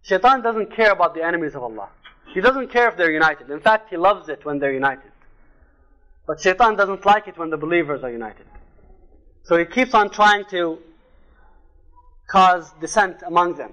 Shaitan doesn't care about the enemies of Allah. He doesn't care if they're united. In fact, he loves it when they're united. But Shaitan doesn't like it when the believers are united. So he keeps on trying to cause dissent among them.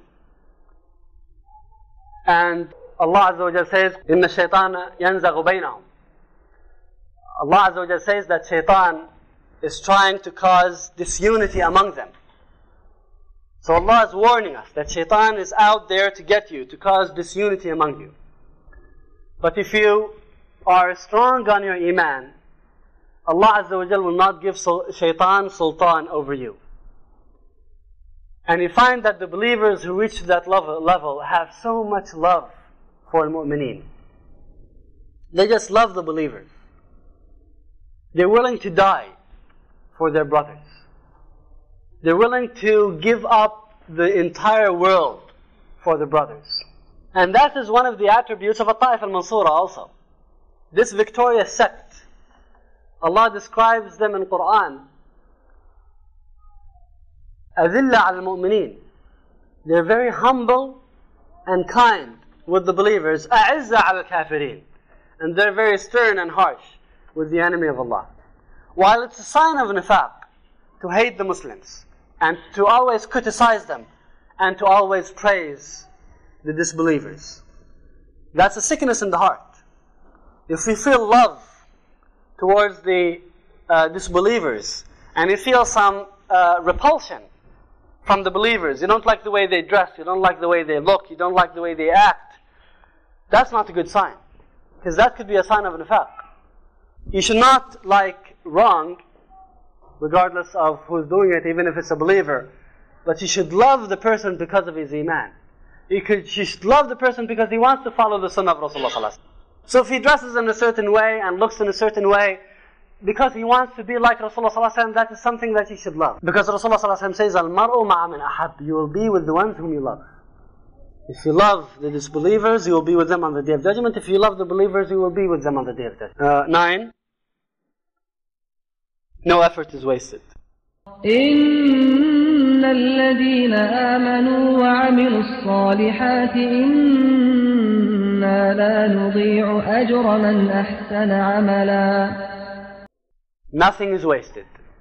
And Allah Azza wa Jal says, إِنَّ الشَّيْطَانَ يَنْزَغُ بَيْنَهُم. Allah Azza wa Jal says that Shaitan is trying to cause disunity among them. So Allah is warning us that Shaitan is out there to get you, to cause disunity among you. But if you are strong on your iman, Allah Azza wa Jal will not give Shaitan sultan over you. And you find that the believers who reach that level have so much love for mu'mineen. They just love the believers. They're willing to die for their brothers. They're willing to give up the entire world for the brothers. And that is one of the attributes of At-Ta'if al-Mansura also. This victorious sect, Allah describes them in Quran, أَذِلَّ عَلَى الْمُؤْمِنِينَ. They're very humble and kind with the believers. أَعِزَّ عَلَى الْكَافِرِينَ. And they're very stern and harsh with the enemy of Allah. While it's a sign of nifaq to hate the Muslims and to always criticize them and to always praise the disbelievers. That's a sickness in the heart. If we feel love towards the disbelievers and you feel some repulsion from the believers, you don't like the way they dress, you don't like the way they look, you don't like the way they act, that's not a good sign. Because that could be a sign of nifaq. You should not like wrong, regardless of who's doing it, even if it's a believer. But you should love the person because of his iman. You should love the person because he wants to follow the sunnah of Rasulullah sallallahu alaihi wasallam. So if he dresses in a certain way and looks in a certain way, because he wants to be like Rasulullah sallallahu alaihi wasallam, that is something that you should love. Because Rasulullah sallallahu alaihi wasallam says, "Al-mar'u ma'a man ahab." You will be with the ones whom you love. If you love the disbelievers, you will be with them on the Day of Judgment. If you love the believers, you will be with them on the Day of Judgment. 9. No effort is wasted. إِنَّ الَّذِينَ آمَنُوا وَعَمِلُوا الصَّالِحَاتِ إِنَّا لَا نُضِيعُ أَجْرَ مَنْ أَحْسَنَ عَمَلًا. Nothing is wasted.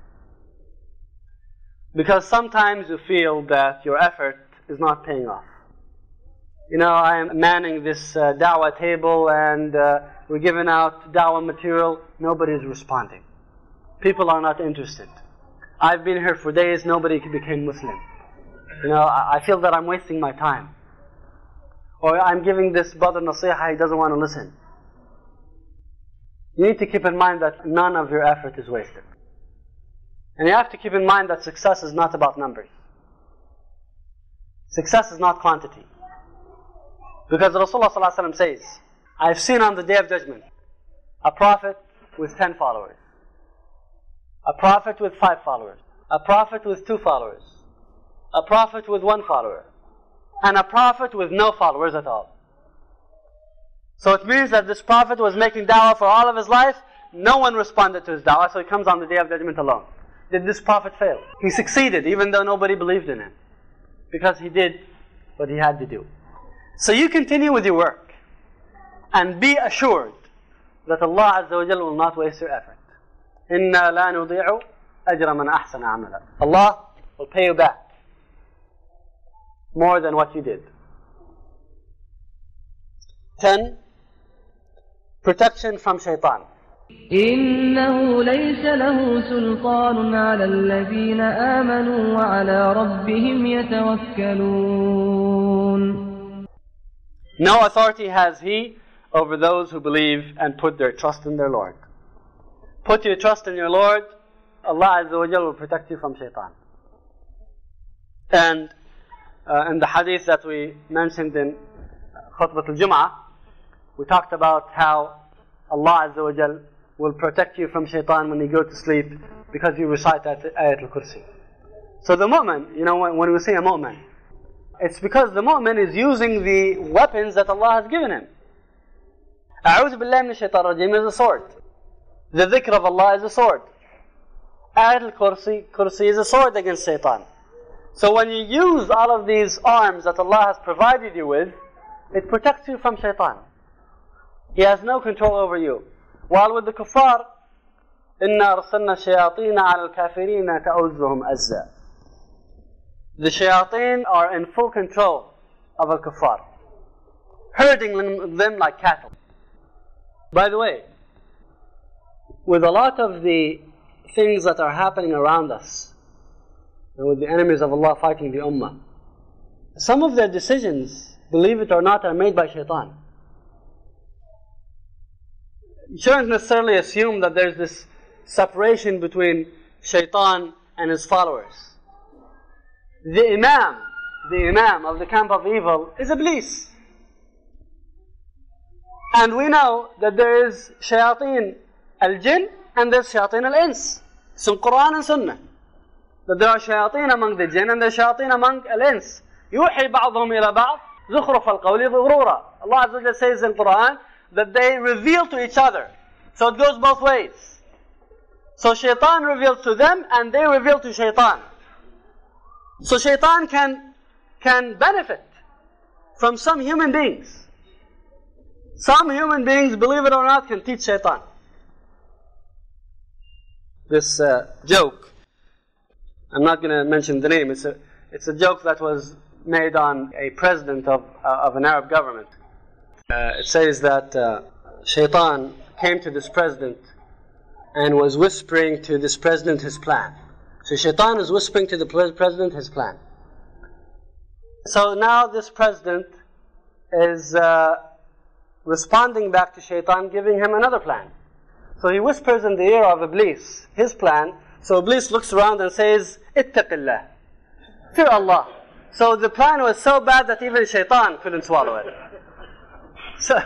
Because sometimes you feel that your effort is not paying off. You know, I am manning this da'wah table and we're giving out da'wah material. Nobody is responding. People are not interested. I've been here for days, nobody became Muslim. You know, I feel that I'm wasting my time. Or I'm giving this brother nasiha, he doesn't want to listen. You need to keep in mind that none of your effort is wasted. And you have to keep in mind that success is not about numbers. Success is not quantity. Because Rasulullah ﷺ says, I've seen on the Day of Judgment a prophet with 10 followers, a prophet with 5 followers, a prophet with 2 followers, a prophet with 1 follower, and a prophet with no followers at all. So it means that this prophet was making da'wah for all of his life. No one responded to his da'wah, so he comes on the Day of Judgment alone. Did this prophet fail? He succeeded even though nobody believed in him. Because he did what he had to do. So you continue with your work. And be assured that Allah Azza wa Jalla will not waste your effort. إِنَّا لَا نُضِيعُ أَجْرَ مَنْ أَحْسَنَ عَمَلًا. Allah will pay you back more than what you did. 10. Protection from shaitan. إِنَّهُ لَيْسَ لَهُ سُلْطَانٌ عَلَى الَّذِينَ آمَنُوا وَعَلَى رَبِّهِمْ يَتَوَكَّلُونَ. No authority has he over those who believe and put their trust in their Lord. Put your trust in your Lord, Allah Azza wa Jalla will protect you from shaitan. And in the hadith that we mentioned in Khutbat al-Jum'ah, we talked about how Allah Azza wa Jalla will protect you from shaitan when you go to sleep because you recite Ayat al-Kursi. So the mu'min, you know, when we say a mu'min, it's because the mu'min is using the weapons that Allah has given him. A'udhu billahi min shaitan rajim is a sword. The dhikr of Allah is a sword. Ayat al-Kursi is a sword against shaitan. So when you use all of these arms that Allah has provided you with, it protects you from shaitan. He has no control over you. While with the kuffar, إِنَّا أَرْسَلْنَا الشَّيَاطِينَ عَلَى الْكَافِرِينَ تَأُزُّهُمْ أَزًّا. The shayateen are in full control of al-kuffar, herding them like cattle. By the way, with a lot of the things that are happening around us, and with the enemies of Allah fighting the ummah, some of their decisions, believe it or not, are made by shaitan. You shouldn't necessarily assume that there's this separation between shaitan and his followers. The imam of the camp of evil is Iblis. And we know that there is shayateen al-jinn and there's shayateen al-ins. It's in Quran and Sunnah. That there are shayateen among the jinn and there are shayateen among al-ins. يُوحِي بَعْضُهُمْ إِلَى بَعْضٍ زُخْرُفَ الْقَوْلِ غُرُورًا. Allah Azza wa Jalla says in Quran that they reveal to each other. So it goes both ways. So shaitan reveals to them and they reveal to shaitan. So shaitan can benefit from some human beings. Some human beings, believe it or not, can teach shaitan. This joke, I'm not going to mention the name, it's a joke that was made on a president of an Arab government. It says that shaitan came to this president and was whispering to this president his plan. So shaitan is whispering to the president his plan. So now this president is responding back to shaitan, giving him another plan. So he whispers in the ear of Iblis his plan. So Iblis looks around and says, Ittaqillah, fear Allah. So the plan was so bad that even shaitan couldn't swallow it. So,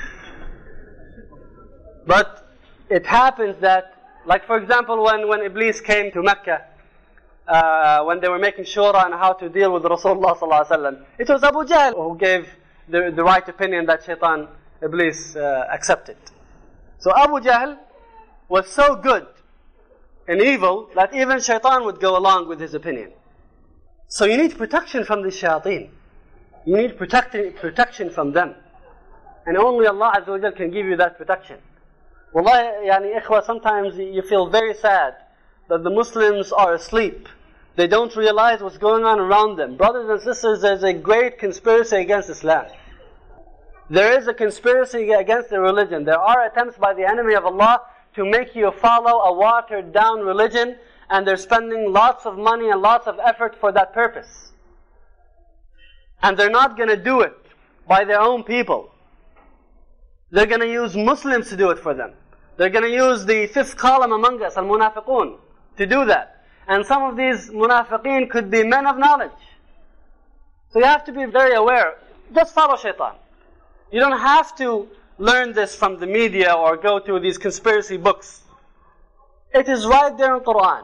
but it happens that, like for example, when Iblis came to Mecca, when they were making shura on how to deal with Rasulullah sallallahu alaihi wasallam, it was Abu Jahl who gave the right opinion that shaitan, Iblis, accepted. So Abu Jahl was so good and evil that even shaitan would go along with his opinion. So you need protection from the shayateen. You need protection from them. And only Allah Azza wa Jal can give you that protection. Wallahi, yani ikhwa, sometimes you feel very sad that the Muslims are asleep. They don't realize what's going on around them. Brothers and sisters, there's a great conspiracy against Islam. There is a conspiracy against the religion. There are attempts by the enemy of Allah to make you follow a watered down religion, and they're spending lots of money and lots of effort for that purpose. And they're not going to do it by their own people. They're going to use Muslims to do it for them. They're going to use the fifth column among us, al-munafiqun, to do that. And some of these munafiqeen could be men of knowledge. So you have to be very aware. Just follow shaitan. You don't have to learn this from the media or go to these conspiracy books. It is right there in Quran.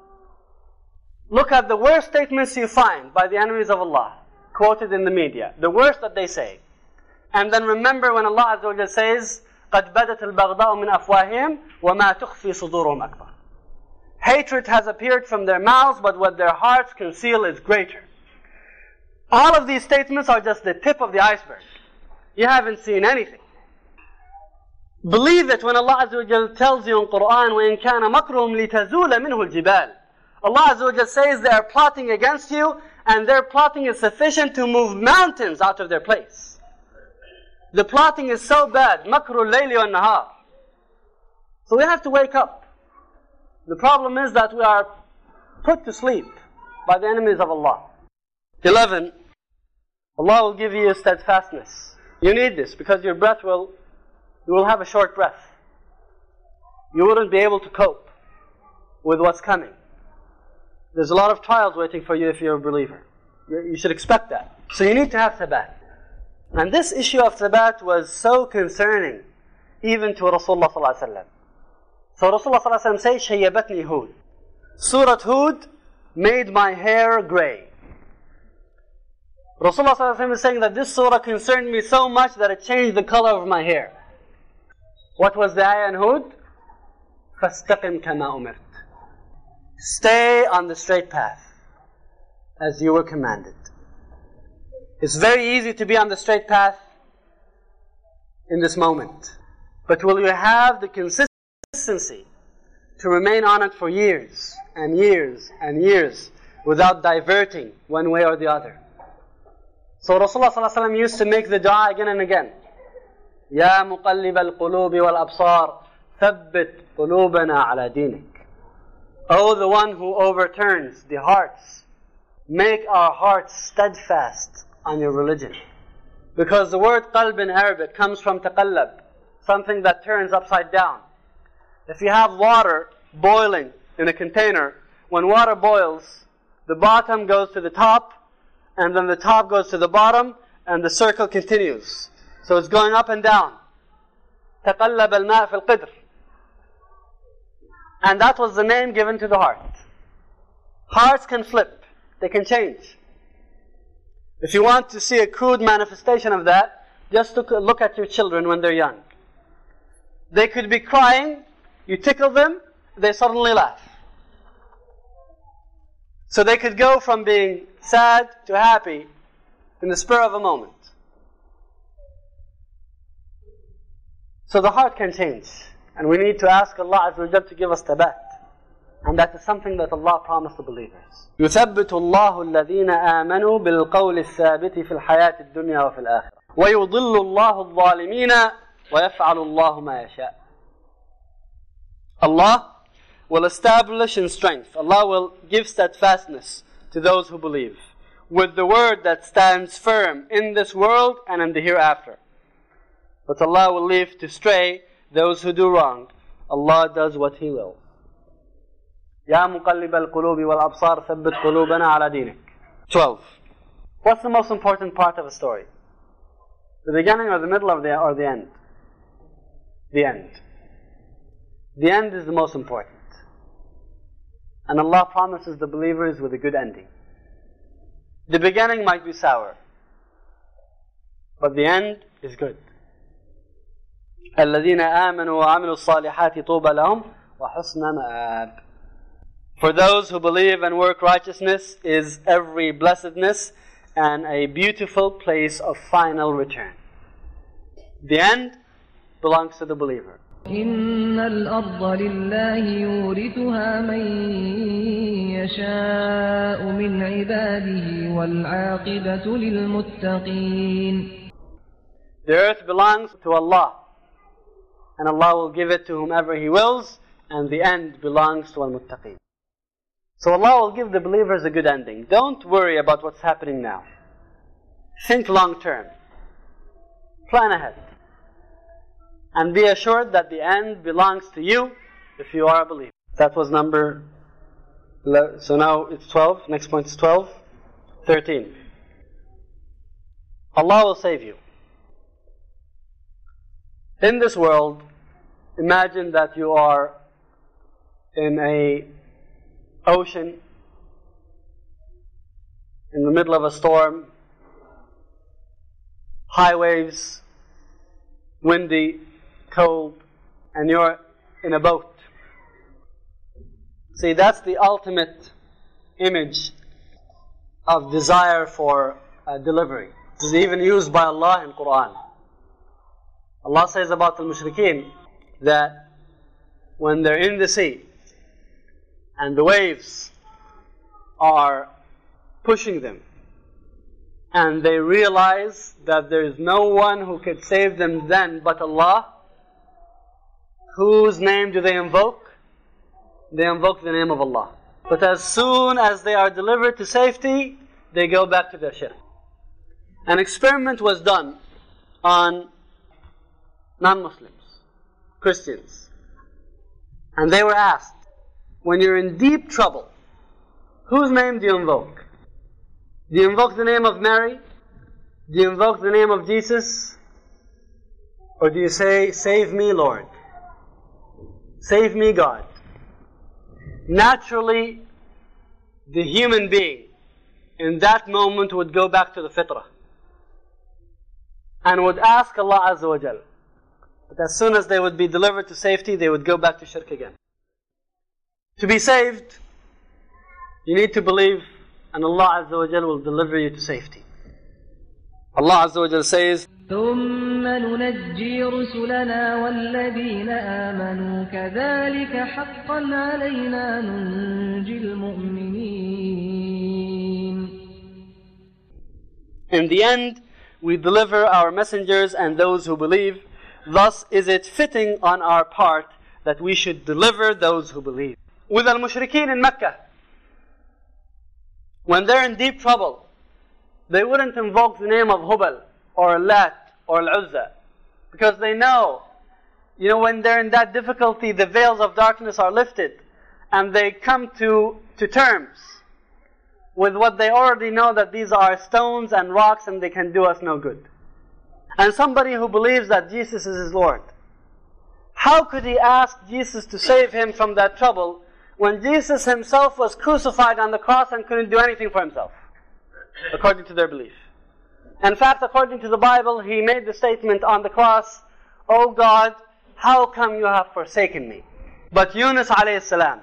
Look at the worst statements you find by the enemies of Allah, quoted in the media. The worst that they say. And then remember when Allah Azza wa Jalla says, قَدْ بَدَتِ الْبَغْضَاءُ مِنْ أَفْوَاهِهِمْ وَمَا تُخْفِي صُدُورُهُمْ أَكْبَرُ. Hatred has appeared from their mouths, but what their hearts conceal is greater. All of these statements are just the tip of the iceberg. You haven't seen anything. Believe it when Allah Azza wa Jalla tells you in Quran, وَإِنْ كَانَ مَكْرُهُمْ لِتَزُولَ مِنْهُ الْجِبَالِ. Allah Azza wa Jalla says they are plotting against you, and their plotting is sufficient to move mountains out of their place. The plotting is so bad. مَكْرُ اللَّيْلِ وَالنَّهَارِ. So we have to wake up. The problem is that we are put to sleep by the enemies of Allah. 11. Allah will give you steadfastness. You need this because you will have a short breath. You wouldn't be able to cope with what's coming. There's a lot of trials waiting for you if you're a believer. You should expect that. So you need to have thabat. And this issue of thabat was so concerning even to Rasulullah sallallahu alaihi wasallam. So Rasulullah sallallahu alaihi wasallam says, "Shayyabatni Hud." Surah Hud made my hair grey. Rasulullah sallallahu alaihi wasallam is saying that this surah concerned me so much that it changed the color of my hair. What was the ayah in Hud? فَاسْتَقِمْ كَمَا أُمِرْتَ. Stay on the straight path. as you were commanded. It's very easy to be on the straight path in this moment. But will you have the consistency to remain on it for years and years and years without diverting one way or the other? So Rasulullah ﷺ used to make the dua again and again. يا مقلب القلوب والأبصار ثبت قلوبنا على دينك. O the one who overturns the hearts, make our hearts steadfast on your religion. Because the word qalb in Arabic comes from taqallab, something that turns upside down. If you have water boiling in a container, when water boils, the bottom goes to the top, and then the top goes to the bottom, and the circle continues. So it's going up and down. تقلب الماء في القدر. And that was the name given to the heart. Hearts can flip. They can change. If you want to see a crude manifestation of that, just look at your children when they're young. They could be crying, you tickle them, they suddenly laugh. So they could go from being sad to happy in the spur of a moment. So the heart can change. And we need to ask Allah Azza wa Jalla to give us tabat. And that is something that Allah promised the believers. يثبت الله الذين آمنوا بالقول الثابت في الحياة الدنيا وفي الآخرة ويضل الله الظالمين ويفعل الله ما يشاء. Allah will establish in strength. Allah will give steadfastness to those who believe with the word that stands firm in this world and in the hereafter. But Allah will leave to stray those who do wrong. Allah does what He will. يا مقلب القلوب والأبصار ثبت قلوبنا على دينك. 12. What's the most important part of a story? The beginning or the middle or the end? The end. The end is the most important. And Allah promises the believers with a good ending. The beginning might be sour, but the end is good. الذين آمنوا وعملوا الصالحات طوبى لهم وحسن مآب. For those who believe and work righteousness is every blessedness and a beautiful place of final return. The end belongs to the believer. إن الأرض لله يورثها من يشاء من عباده والعاقبة للمتقين. The earth belongs to Allah, and Allah will give it to whomever He wills, and the end belongs to al-muttaqeen. So Allah will give the believers a good ending. Don't worry about what's happening now. Think long term. Plan ahead. And be assured that the end belongs to you if you are a believer. That was number 11. So now it's 12. Next point is 12. 13. Allah will save you. In this world, imagine that you are in a ocean, in the middle of a storm, high waves, windy, cold, and you're in a boat. See, that's the ultimate image of desire for delivery. This is even used by Allah in Quran. Allah says about the mushrikeen that when they're in the sea and the waves are pushing them and they realize that there is no one who could save them then but Allah, whose name do they invoke? They invoke the name of Allah. But as soon as they are delivered to safety, they go back to their shirk. An experiment was done on non-Muslims, Christians. And they were asked, when you're in deep trouble, whose name do you invoke? Do you invoke the name of Mary? Do you invoke the name of Jesus? Or do you say, save me, Lord? Save me, God. Naturally, the human being in that moment would go back to the fitrah and would ask Allah Azza wa Jal. But as soon as they would be delivered to safety, they would go back to shirk again. To be saved, you need to believe and Allah Azza wa Jal will deliver you to safety. Allah Azza wa Jal says, ثم ننجي رسلنا والذين آمنوا كذلك حقا علينا ننجي المؤمنين. In the end, we deliver our messengers and those who believe. Thus is it fitting on our part that we should deliver those who believe. With al-mushrikeen in Mecca, when they're in deep trouble, they wouldn't invoke the name of Hubal or Lat or Al-Uzza, because they know, when they're in that difficulty, the veils of darkness are lifted, and they come to terms with what they already know, that these are stones and rocks and they can do us no good. And somebody who believes that Jesus is his Lord, how could he ask Jesus to save him from that trouble when Jesus himself was crucified on the cross and couldn't do anything for himself, according to their belief? In fact, according to the Bible, he made the statement on the cross, "Oh God, how come you have forsaken me?" But Yunus alayhi salam,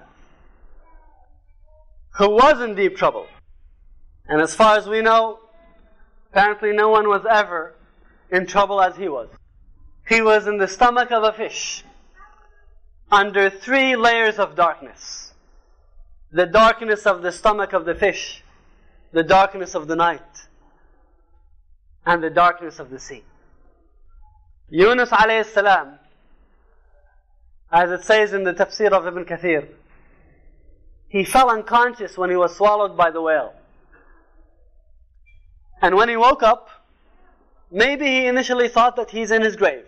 who was in deep trouble, and as far as we know, apparently no one was ever in trouble as he was. He was in the stomach of a fish, under 3 layers of darkness. The darkness of the stomach of the fish, the darkness of the night, and the darkness of the sea. Yunus alayhi salam, as it says in the tafsir of Ibn Kathir, he fell unconscious when he was swallowed by the whale. And when he woke up, maybe he initially thought that he's in his grave.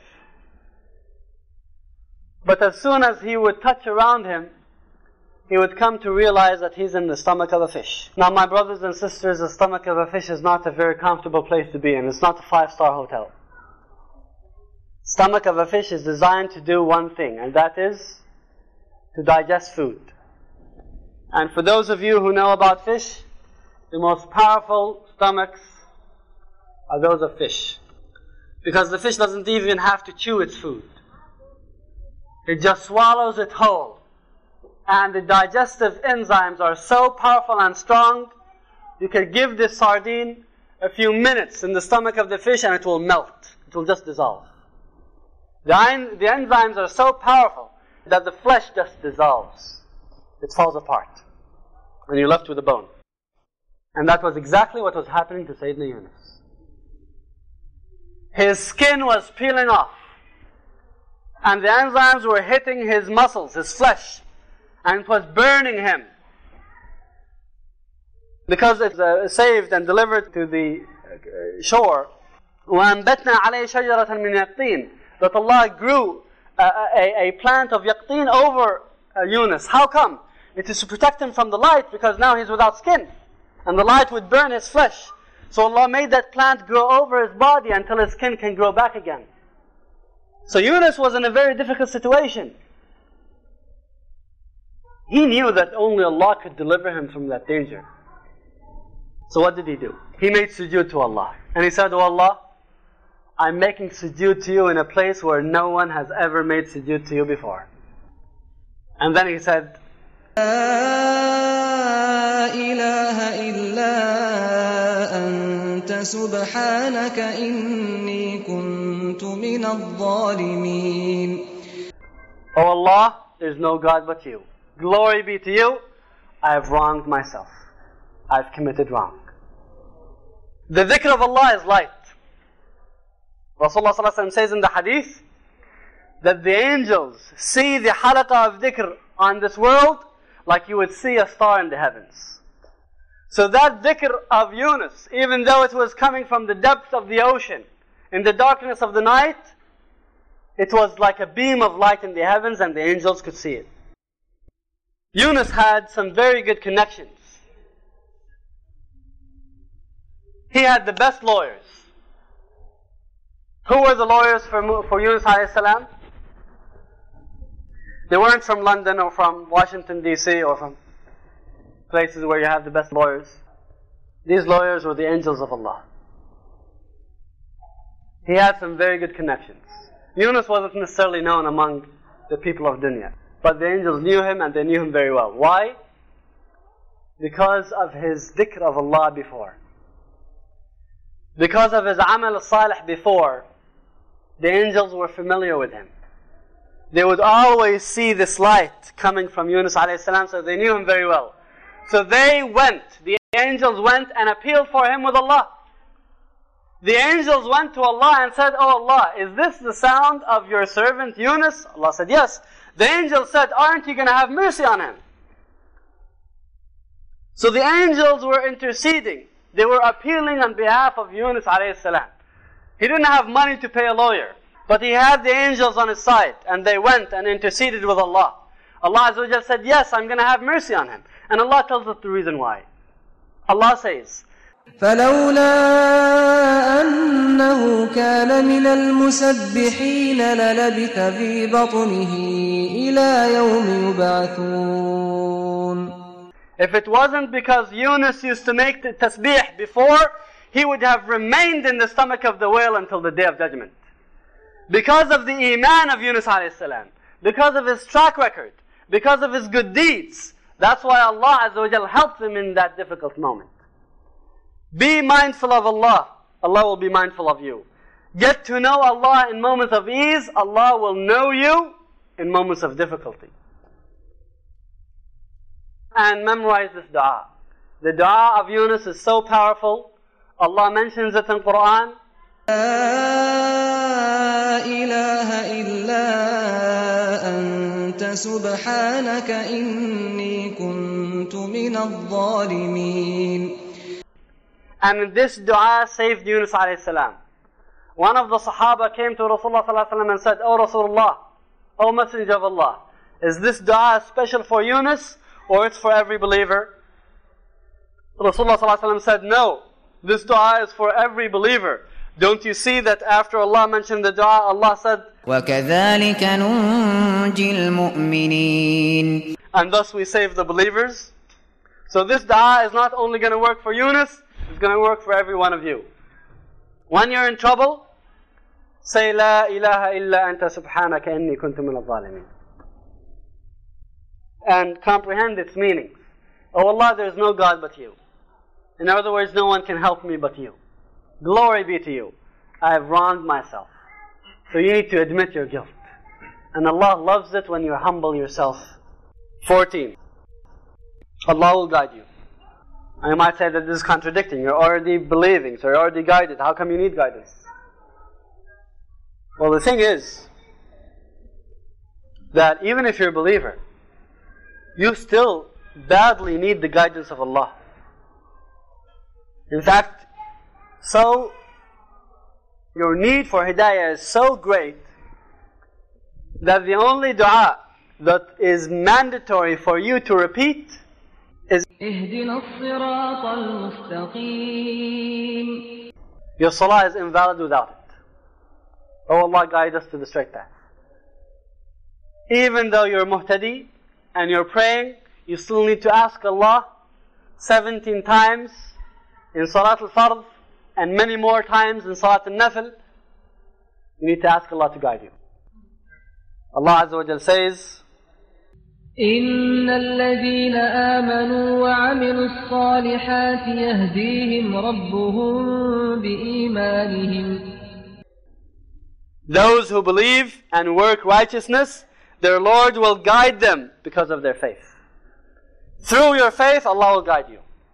But as soon as he would touch around him, he would come to realize that he's in the stomach of a fish. Now, my brothers and sisters, the stomach of a fish is not a very comfortable place to be in. It's not a 5-star hotel. Stomach of a fish is designed to do one thing, and that is to digest food. And for those of you who know about fish, the most powerful stomachs are those of fish. Because the fish doesn't even have to chew its food. It just swallows it whole. And the digestive enzymes are so powerful and strong, you can give this sardine a few minutes in the stomach of the fish and it will melt. It will just dissolve. The enzymes are so powerful that the flesh just dissolves. It falls apart. And you're left with a bone. And that was exactly what was happening to Sayyidina Yunus. His skin was peeling off. And the enzymes were hitting his muscles, his flesh. And it was burning him. Because it's saved and delivered to the shore. وَأَنْبَتْنَا عَلَيْهِ شَجَرَةً مِنْ يَقْطِينٍ, that Allah grew a plant of yaqteen over Yunus. How come? It is to protect him from the light, because now he's without skin. And the light would burn his flesh. So Allah made that plant grow over his body until his skin can grow back again. So Yunus was in a very difficult situation. He knew that only Allah could deliver him from that danger. So what did he do? He made sujood to Allah. And he said, "Oh Allah, I'm making sujood to you in a place where no one has ever made sujood to you before." And then he said, لا إله إلا أنت سبحانك إني كنت من الظالمين. "Oh Allah, there's no God but you. Glory be to you. I have wronged myself. I've committed wrong." The dhikr of Allah is light. Rasulullah ﷺ says in the hadith that the angels see the halaqah of dhikr on this world like you would see a star in the heavens. So that dhikr of Yunus, even though it was coming from the depths of the ocean, in the darkness of the night, it was like a beam of light in the heavens and the angels could see it. Yunus had some very good connections. He had the best lawyers. Who were the lawyers for Yunus alayhi salam? They weren't from London or from Washington DC or from places where you have the best lawyers. These lawyers were the angels of Allah. He had some very good connections. Yunus wasn't necessarily known among the people of dunya, but the angels knew him and they knew him very well. Why? because of his dhikr of Allah before. Because of his amal salih before, the angels were familiar with him. They would always see this light coming from Yunus alayhi salam, so they knew him very well. So the angels went and appealed for him with Allah. The angels went to Allah and said, "Oh Allah, is this the sound of your servant Yunus?" Allah said, "Yes." The angels said, "Aren't you going to have mercy on him?" So the angels were interceding. They were appealing on behalf of Yunus alayhi salam. He didn't have money to pay a lawyer, but he had the angels on his side, and they went and interceded with Allah. Allah Azza wa Jalla said, "Yes, I'm going to have mercy on him." And Allah tells us the reason why. Allah says, فلولا أنه كان من المسبحين للبث في بطنه إلى يوم يبعثون. If it wasn't because Yunus used to make the tasbih before, he would have remained in the stomach of the whale until the day of judgment. Because of the iman of Yunus alayhi salam, because of his track record, because of his good deeds, that's why Allah Azza wa Jal helped him in that difficult moment. Be mindful of Allah, Allah will be mindful of you. Get to know Allah in moments of ease, Allah will know you in moments of difficulty. And memorize this dua. The dua of Yunus is so powerful. Allah mentions it in Quran. لا إله إلا أنت سبحانك إني كنت من الظالمين. And this dua saved Yunus alayhi salam. One of the Sahaba came to Rasulullah sallallahu alaihi wasallam and said, "Oh Rasulullah, O Messenger of Allah, is this dua special for Yunus or it's for every believer?" Rasulullah sallallahu alaihi wasallam said, "No, this dua is for every believer. Don't you see that after Allah mentioned the dua, Allah said, وَكَذَلِكَ نُنْجِي الْمُؤْمِنِينَ." And thus we save the believers. So this dua is not only going to work for Yunus, it's going to work for every one of you. When you're in trouble, say, "La ilaha illa anta subhanaka inni kuntu min al-zalimin." And comprehend its meanings. Oh Allah, there is no God but you. In other words, no one can help me but you. Glory be to you. I have wronged myself. So you need to admit your guilt. And Allah loves it when you humble yourself. 14. Allah will guide you. And you might say that this is contradicting. You're already believing, so you're already guided. How come you need guidance? Well, the thing is that even if you're a believer, you still badly need the guidance of Allah. In fact, so your need for hidayah is so great that the only dua that is mandatory for you to repeat is اهدنا الصراط المستقيم. Your salah is invalid without it. Oh Allah, guide us to the straight path. Even though you're muhtadi and you're praying, you still need to ask Allah 17 times in Salat al-Fard and many more times in Salat al-Nafil. You need to ask Allah to guide you. Allah Azza wa Jal says, إن الذين آمنوا وعملوا الصالحات يهديهم ربهم بإيمانهم. Those who believe and work righteousness, their Lord will guide them because of their faith. Through your faith, Allah will guide you.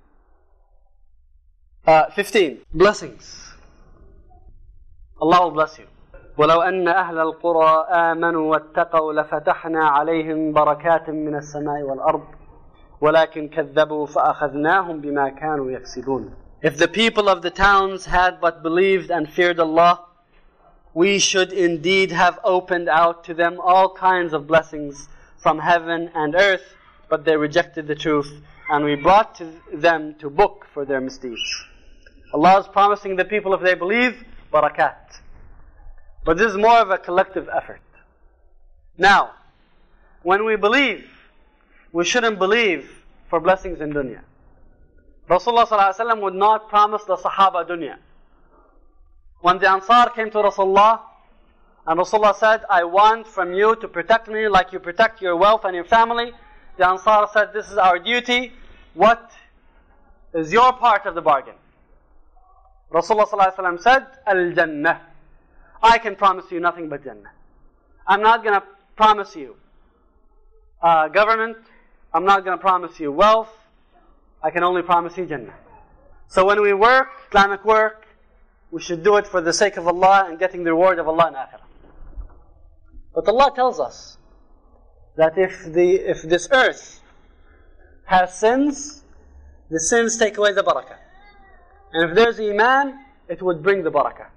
15. Blessings. Allah will bless you. وَلَوْ أَنَّ أَهْلَ الْقُرَىٰ آمَنُوا وَاتَّقَوْا لَفَتَحْنَا عَلَيْهِمْ بَرَكَاتٍ مِّنَ السَّمَاءِ وَالْأَرْضِ وَلَكِنْ كَذَّبُوا فَأَخَذْنَاهُمْ بِمَا كَانُوا يَكْسِبُونَ. If the people of the towns had but believed and feared Allah, we should indeed have opened out to them all kinds of blessings from heaven and earth, but they rejected the truth, and we brought to them to book for their misdeeds. Allah is promising the people, if they believe, barakat. But this is more of a collective effort. Now, when we believe, we shouldn't believe for blessings in dunya. Rasulullah ﷺ would not promise the Sahaba dunya. When the Ansar came to Rasulullah, and Rasulullah said, "I want from you to protect me like you protect your wealth and your family," the Ansar said, "This is our duty. what is your part of the bargain? Rasulullah ﷺ said, Al-Jannah. I can promise you nothing but Jannah. I'm not going to promise you government. I'm not going to promise you wealth. I can only promise you Jannah. So when we work, Islamic work, we should do it for the sake of Allah and getting the reward of Allah in Akhirah. But Allah tells us that if this earth has sins, the sins take away the barakah. And if there's Iman, it would bring the barakah.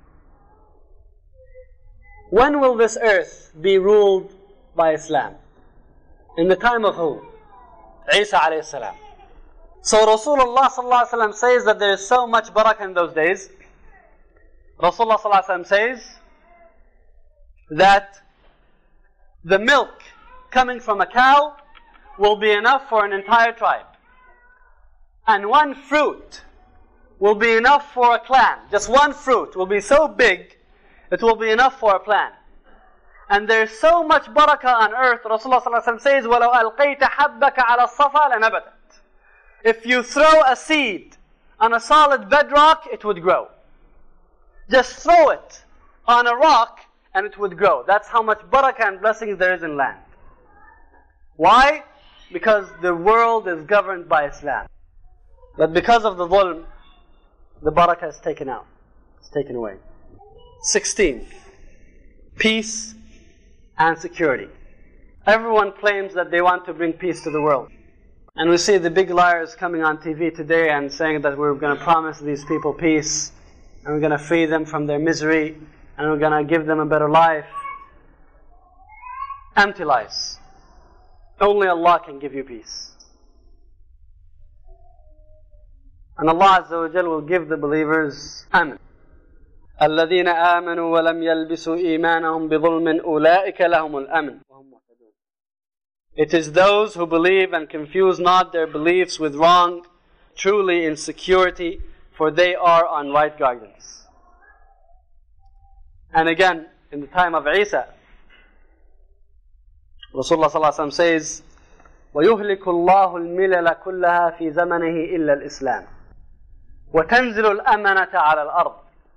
When will this earth be ruled by Islam? In the time of who? Isa alayhi salam. So Rasulullah sallallahu alaihi wasallam says that there is so much barakah in those days. Rasulullah sallallahu alaihi wasallam says that the milk coming from a cow will be enough for an entire tribe. And one fruit will be enough for a clan. Just one fruit will be so big, it will be enough for a clan. And there's so much barakah on earth. Rasulullah sallallahu alaihi wasallam says, وَلَوْ أَلْقَيْتَ حَبَّكَ عَلَى الصَّفَا لَنَبَتَتْ. If you throw a seed on a solid bedrock, it would grow. Just throw it on a rock and it would grow. That's how much barakah and blessings there is in land. Why? Because the world is governed by Islam. But because of the dhulm, the barakah is taken out. It's taken away. 16. Peace and security. Everyone claims that they want to bring peace to the world. And we see the big liars coming on TV today and saying that we're going to promise these people peace, and we're going to free them from their misery, and we're going to give them a better life. Empty lies. Only Allah can give you peace. And Allah Azza wa Jal will give the believers Amen. الذين آمنوا ولم يلبسوا إيمانهم بظلم أولئك لهم الأمن. It is those who believe and confuse not their beliefs with wrong, truly in security, for they are on right guidance. And again, in the time of Isa, Rasulullah sallallahu alaihi wasallam says, وَيُهْلِكُ اللَّهُ الْمِلَلَ كُلَّهَا فِي زَمَنِهِ إِلَّا الْإِسْلَامِ وَتَنزِلُ الْأَمَنَةَ عَلَى الْأَرْضِ.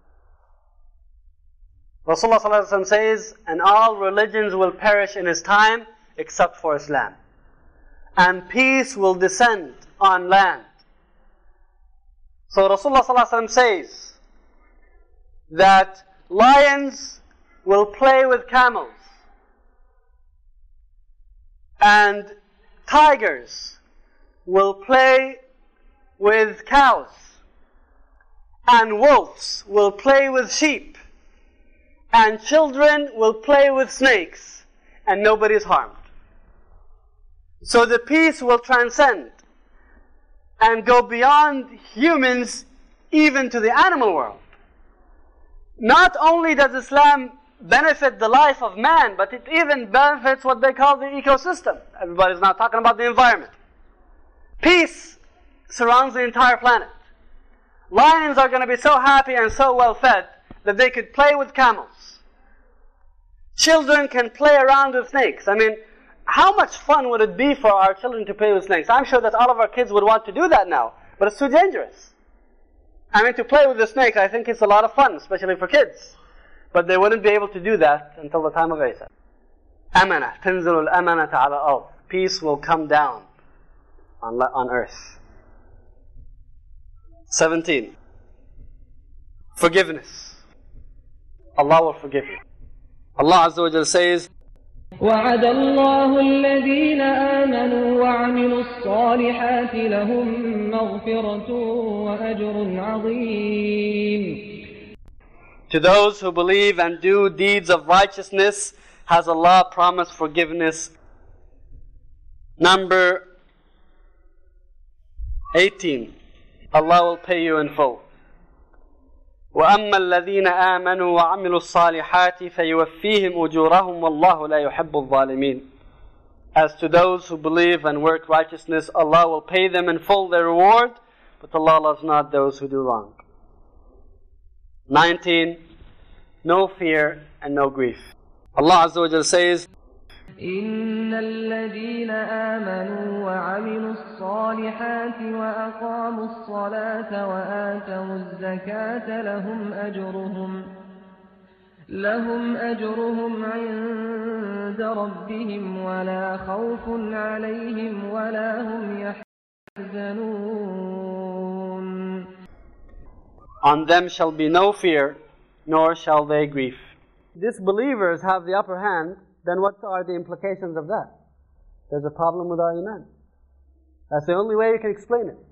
Rasulullah sallallahu alaihi wasallam says, and all religions will perish in his time except for Islam. And peace will descend on land. So Rasulullah sallallahu alaihi wasallam says that lions will play with camels, and tigers will play with cows, and wolves will play with sheep, and children will play with snakes, and nobody is harmed. So the peace will transcend and go beyond humans even to the animal world. Not only does Islam benefit the life of man, but it even benefits what they call the ecosystem. Everybody's not talking about the environment. Peace surrounds the entire planet. Lions are going to be so happy and so well fed that they could play with camels. Children can play around with snakes. I mean, how much fun would it be for our children to play with snakes? I'm sure that all of our kids would want to do that now, but it's too dangerous. I mean, to play with the snake, I think it's a lot of fun, especially for kids. But they wouldn't be able to do that until the time of Isa. Amana, تنزل الأمانة على الأرض. Peace will come down on earth. 17. Forgiveness. Allah will forgive you. Allah Azza wa Jal says, وعد الله الذين آمنوا وعملوا الصالحات لهم مغفرة وأجر عظيم. To those who believe and do deeds of righteousness has Allah promised forgiveness. Number 18. Allah will pay you in full. وَأَمَّا الَّذِينَ آمَنُوا وَعَمِلُوا الصَّالِحَاتِ فَيُوَفِّيهِمْ أُجُورَهُمْ وَاللَّهُ لَا يُحِبُّ الظَّالِمِينَ. As to those who believe and work righteousness, Allah will pay them in full their reward, but Allah loves not those who do wrong. 19. No fear and no grief. Allah Azza wa Jal says, إن الذين آمنوا وعملوا الصالحات وأقاموا الصلاة وآتوا الزكاة لهم أجرهم عند ربهم ولا خوف عليهم ولا هم يحزنون. On them shall be no fear, nor shall they grieve. Disbelievers have the upper hand, then what are the implications of that? There's a problem with our iman. That's the only way you can explain it.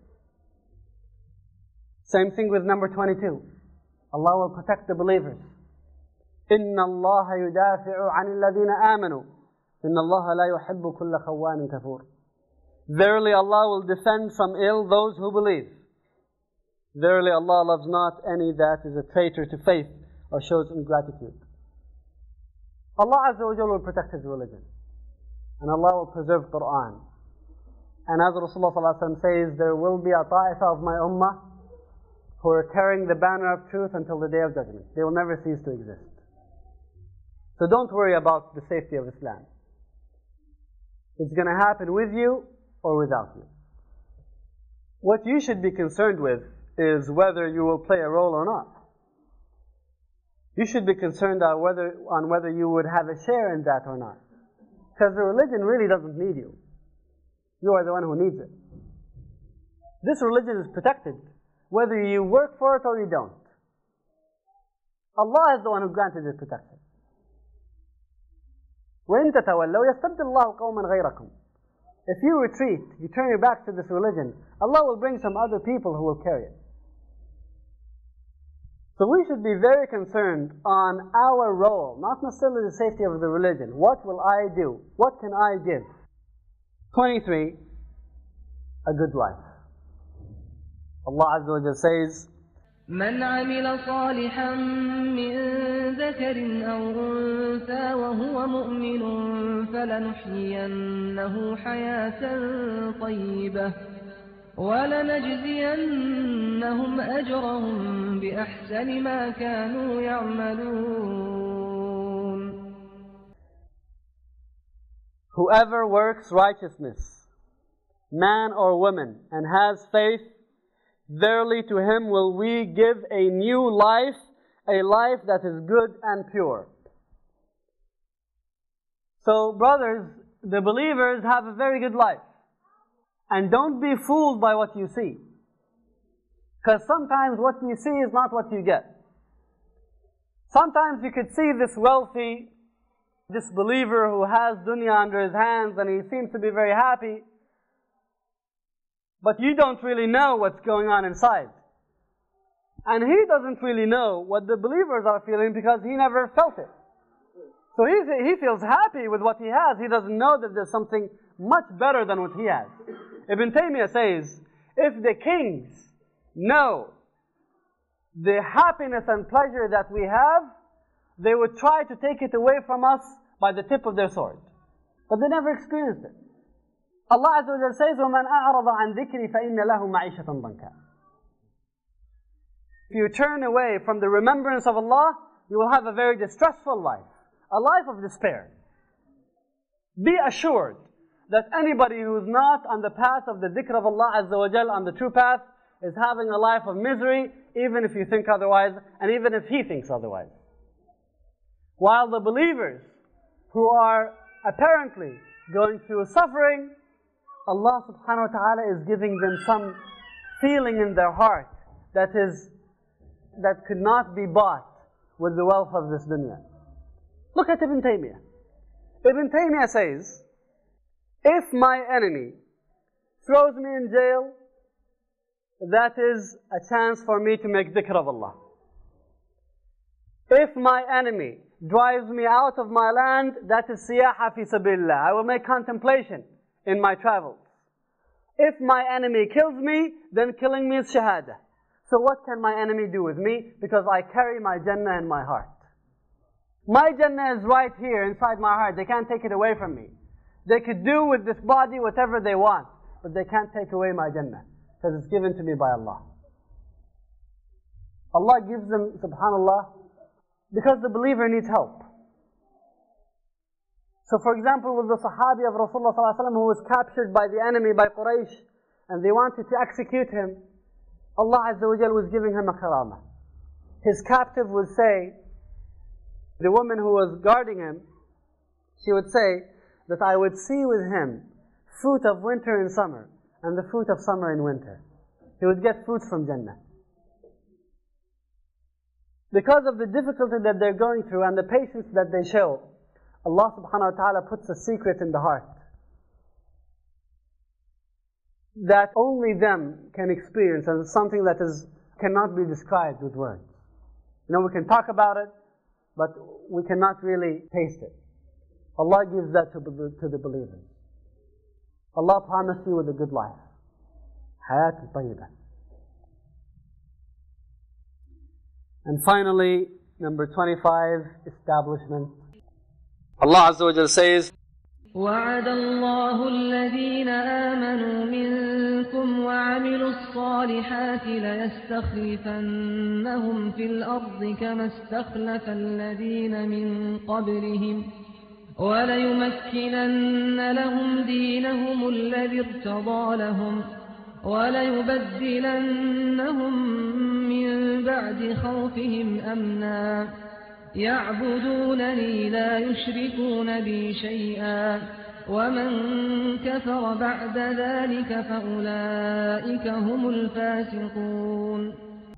Same thing with number 22. Allah will protect the believers. إِنَّ اللَّهَ يُدَافِعُ عَنِ الَّذِينَ آمَنُوا إِنَّ اللَّهَ لَا يُحِبُّ كُلَّ خَوَّانٍ كَفُورٍ. Verily Allah will defend from ill those who believe. Verily Allah loves not any that is a traitor to faith or shows ingratitude. Allah Azza wa Jalla will protect His religion. And Allah will preserve Qur'an. And as Rasulullah Sallallahu Alaihi Wasallam says, there will be a ta'ifa of my ummah who are carrying the banner of truth until the day of judgment. They will never cease to exist. So don't worry about the safety of Islam. It's going to happen with you or without you. What you should be concerned with is whether you will play a role or not. You should be concerned on whether you would have a share in that or not. Because the religion really doesn't need you. You are the one who needs it. This religion is protected, whether you work for it or you don't. Allah is the one who granted it protection. وَإِن تَتَوَلَّوْا يَسْتَبْدِلْ اللَّهُ قَوْمًا غَيْرَكُمْ. If you retreat, you turn your back to this religion, Allah will bring some other people who will carry it. So we should be very concerned on our role, not necessarily the safety of the religion. What will I do? What can I give? 23, a good life. Allah Azza wa Jalla says, من عمل صالحا من ذكر أو أنثى وهو مؤمن فلنحيينه حياة طيبة ولنجزينهم أجرهم بأحسن ما كانوا يعملون. Whoever works righteousness, man or woman, and has faith, verily to him will we give a new life, a life that is good and pure. So brothers, the believers have a very good life. And don't be fooled by what you see. Because sometimes what you see is not what you get. Sometimes you could see this wealthy disbeliever who has dunya under his hands and he seems to be very happy. But you don't really know what's going on inside. And he doesn't really know what the believers are feeling because he never felt it. So he feels happy with what he has. He doesn't know that there's something much better than what he has. Ibn Taymiyyah says, if the kings know the happiness and pleasure that we have, they would try to take it away from us by the tip of their sword. But they never experienced it. Allah Azza wa Jalla says, وَمَنْ أَعْرَضَ عَنْ ذِكْرِ فَإِنَّ لَهُ مَعِيشَةً ضَنْكًا. If you turn away from the remembrance of Allah, you will have a very distressful life. A life of despair. Be assured that anybody who is not on the path of the dhikr of Allah Azza wa Jalla, on the true path, is having a life of misery, even if you think otherwise, and even if he thinks otherwise. While the believers who are apparently going through suffering, Allah subhanahu wa ta'ala is giving them some feeling in their heart that could not be bought with the wealth of this dunya. Look at Ibn Taymiyyah. Ibn Taymiyyah says, if my enemy throws me in jail, that is a chance for me to make dhikr of Allah. If my enemy drives me out of my land, that is siyaha fi sabilillah. I will make contemplation in my travels. If my enemy kills me, then killing me is shahada. So what can my enemy do with me? Because I carry my Jannah in my heart. My Jannah is right here inside my heart. They can't take it away from me. They could do with this body whatever they want, but they can't take away my Jannah, because it's given to me by Allah. Allah gives them, subhanallah, because the believer needs help. So for example, with the Sahabi of Rasulullah ﷺ who was captured by the enemy, by Quraysh, and they wanted to execute him, Allah Azza wa Jal was giving him a karamah. His captive would say, the woman who was guarding him, she would say that I would see with him fruit of winter in summer and the fruit of summer in winter. He would get fruits from Jannah. Because of the difficulty that they're going through and the patience that they show, Allah subhanahu wa ta'ala puts a secret in the heart that only them can experience, and it's something that cannot be described with words. You know, we can talk about it, but we cannot really taste it. Allah gives that to the believers. Allah promised you with a good life. Hayat tayyibah. And finally, number 25, establishment. Allah Azza wa Jalla says, وعد الله الذين آمنوا منكم وعملوا الصالحات ليستخلفنهم في الأرض كما استخلف الذين من قبلهم وليمكنن لهم دينهم الذي ارتضى لهم وليبدلنهم من بعد خوفهم أمنا يعبدونني لا يشركون بي شيئا ومن كفر بعد ذلك فأولئك هم الفاسقون.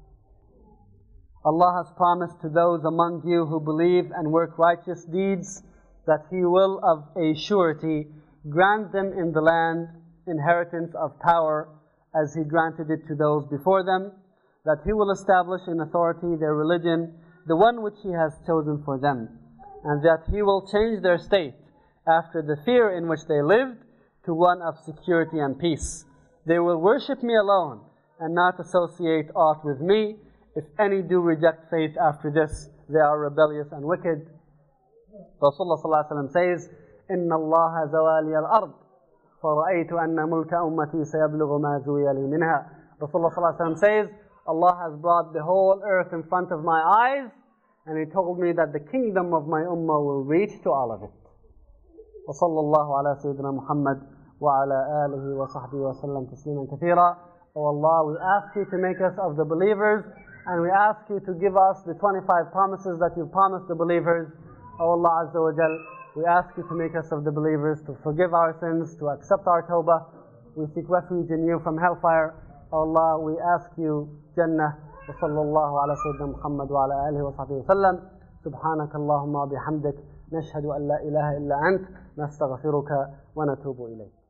Allah has promised to those among you who believe and work righteous deeds that He will of a surety grant them in the land inheritance of power as He granted it to those before them, that He will establish in authority their religion, the one which He has chosen for them, and that He will change their state after the fear in which they lived to one of security and peace. They will worship me alone and not associate aught with me. If any do reject faith after this, they are rebellious and wicked. Rasulullah ﷺ says, إِنَّ اللَّهَ زَوَالِيَ الْأَرْضِ فَرَأَيْتُ أَنَّ مُلْكَ أُمَّتِي سَيَبْلُغُ مَا زُوِيَ لِي مِنْهَا. Rasulullah ﷺ says, Allah has brought the whole earth in front of my eyes, and He told me that the kingdom of my ummah will reach to all of it. وصلى الله على سيدنا محمد وعلى آله وصحبه وسلم تسليما كثيرا. Oh Allah, we ask You to make us of the believers, and we ask You to give us the 25 promises that You've promised the believers. Oh Allah Azza wa Jal, we ask You to make us of the believers, to forgive our sins, to accept our tawbah. We seek refuge in You from hellfire. Oh Allah, we ask You Jannah. وصلى الله على سيدنا محمد وعلى آله وصحبه وسلم. سبحانك اللهم وبحمدك نشهد أن لا إله إلا أنت نستغفرك ونتوب إليك.